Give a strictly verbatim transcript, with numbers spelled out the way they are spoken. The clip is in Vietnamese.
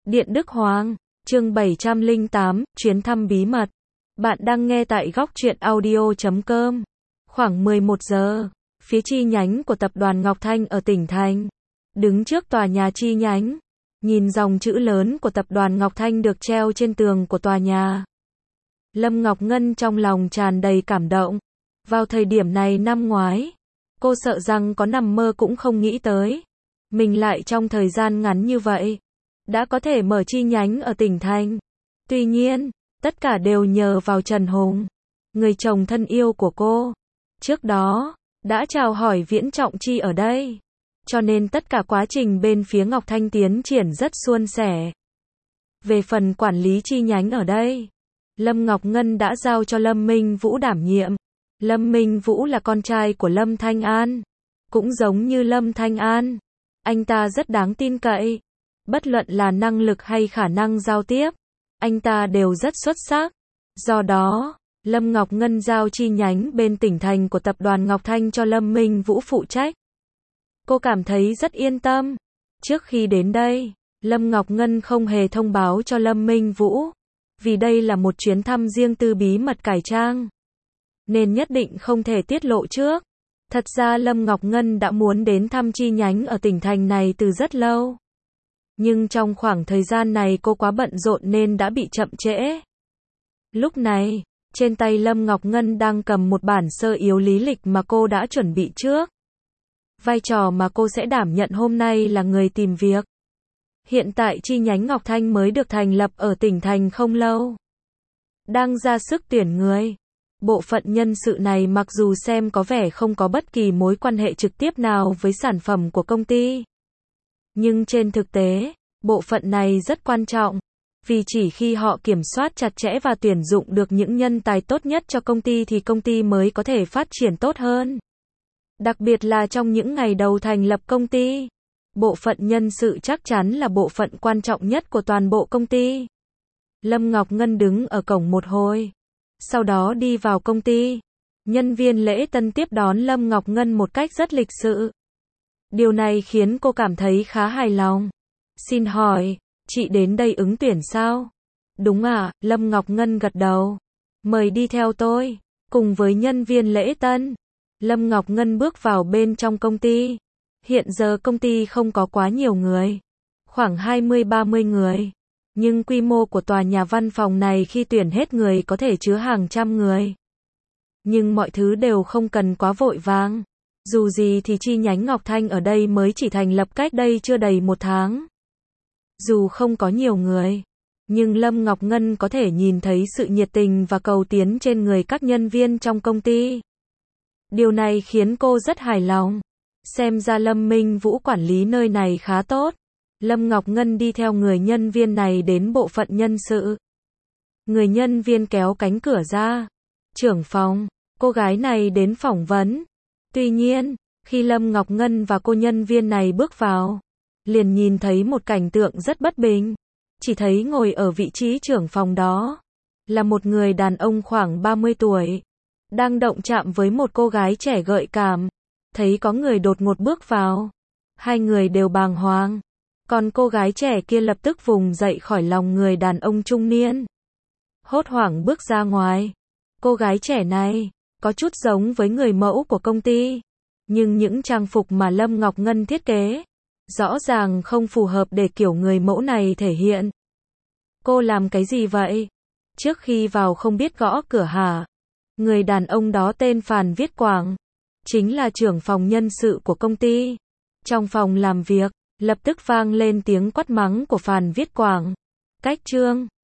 Điện Đức Hoàng, chương bảy trăm lẻ tám, chuyến thăm bí mật. Bạn đang nghe tại góc truyện audio chấm com. Khoảng mười một giờ, phía chi nhánh của tập đoàn Ngọc Thanh ở tỉnh thành. Đứng trước tòa nhà chi nhánh, nhìn dòng chữ lớn của tập đoàn Ngọc Thanh được treo trên tường của tòa nhà. Lâm Ngọc Ngân trong lòng tràn đầy cảm động. Vào thời điểm này năm ngoái, cô sợ rằng có nằm mơ cũng không nghĩ tới. Mình lại trong thời gian ngắn như vậy, đã có thể mở chi nhánh ở tỉnh thành. Tuy nhiên, tất cả đều nhờ vào Trần Hùng, người chồng thân yêu của cô. Trước đó, đã chào hỏi Viễn Trọng Chi ở đây. Cho nên tất cả quá trình bên phía Ngọc Thanh tiến triển rất suôn sẻ. Về phần quản lý chi nhánh ở đây, Lâm Ngọc Ngân đã giao cho Lâm Minh Vũ đảm nhiệm. Lâm Minh Vũ là con trai của Lâm Thanh An. Cũng giống như Lâm Thanh An, anh ta rất đáng tin cậy. Bất luận là năng lực hay khả năng giao tiếp, anh ta đều rất xuất sắc. Do đó, Lâm Ngọc Ngân giao chi nhánh bên tỉnh thành của tập đoàn Ngọc Thanh cho Lâm Minh Vũ phụ trách. Cô cảm thấy rất yên tâm. Trước khi đến đây, Lâm Ngọc Ngân không hề thông báo cho Lâm Minh Vũ, vì đây là một chuyến thăm riêng tư bí mật cải trang, nên nhất định không thể tiết lộ trước. Thật ra Lâm Ngọc Ngân đã muốn đến thăm chi nhánh ở tỉnh thành này từ rất lâu. Nhưng trong khoảng thời gian này cô quá bận rộn nên đã bị chậm trễ. Lúc này, trên tay Lâm Ngọc Ngân đang cầm một bản sơ yếu lý lịch mà cô đã chuẩn bị trước. Vai trò mà cô sẽ đảm nhận hôm nay là người tìm việc. Hiện tại chi nhánh Ngọc Thanh mới được thành lập ở tỉnh thành không lâu, đang ra sức tuyển người. Bộ phận nhân sự này mặc dù xem có vẻ không có bất kỳ mối quan hệ trực tiếp nào với sản phẩm của công ty, nhưng trên thực tế, bộ phận này rất quan trọng, vì chỉ khi họ kiểm soát chặt chẽ và tuyển dụng được những nhân tài tốt nhất cho công ty thì công ty mới có thể phát triển tốt hơn. Đặc biệt là trong những ngày đầu thành lập công ty, bộ phận nhân sự chắc chắn là bộ phận quan trọng nhất của toàn bộ công ty. Lâm Ngọc Ngân đứng ở cổng một hồi, sau đó đi vào công ty. Nhân viên lễ tân tiếp đón Lâm Ngọc Ngân một cách rất lịch sự. Điều này khiến cô cảm thấy khá hài lòng. Xin hỏi, chị đến đây ứng tuyển sao? Đúng ạ, Lâm Ngọc Ngân gật đầu. Mời đi theo tôi. Cùng với nhân viên lễ tân, Lâm Ngọc Ngân bước vào bên trong công ty. Hiện giờ công ty không có quá nhiều người, khoảng hai mươi ba mươi người. Nhưng quy mô của tòa nhà văn phòng này khi tuyển hết người có thể chứa hàng trăm người. Nhưng mọi thứ đều không cần quá vội vàng. Dù gì thì chi nhánh Ngọc Thanh ở đây mới chỉ thành lập cách đây chưa đầy một tháng. Dù không có nhiều người, nhưng Lâm Ngọc Ngân có thể nhìn thấy sự nhiệt tình và cầu tiến trên người các nhân viên trong công ty. Điều này khiến cô rất hài lòng. Xem ra Lâm Minh Vũ quản lý nơi này khá tốt. Lâm Ngọc Ngân đi theo người nhân viên này đến bộ phận nhân sự. Người nhân viên kéo cánh cửa ra. Trưởng phòng, cô gái này đến phỏng vấn. Tuy nhiên, khi Lâm Ngọc Ngân và cô nhân viên này bước vào, liền nhìn thấy một cảnh tượng rất bất bình. Chỉ thấy ngồi ở vị trí trưởng phòng đó là một người đàn ông khoảng ba mươi tuổi, đang động chạm với một cô gái trẻ gợi cảm. Thấy có người đột ngột bước vào, hai người đều bàng hoàng. Còn cô gái trẻ kia lập tức vùng dậy khỏi lòng người đàn ông trung niên, hốt hoảng bước ra ngoài. Cô gái trẻ này có chút giống với người mẫu của công ty, nhưng những trang phục mà Lâm Ngọc Ngân thiết kế rõ ràng không phù hợp để kiểu người mẫu này thể hiện. Cô làm cái gì vậy? Trước khi vào không biết gõ cửa hả? Người đàn ông đó tên Phàn Viết Quảng, chính là trưởng phòng nhân sự của công ty. Trong phòng làm việc, lập tức vang lên tiếng quát mắng của Phàn Viết Quảng. Cách trương,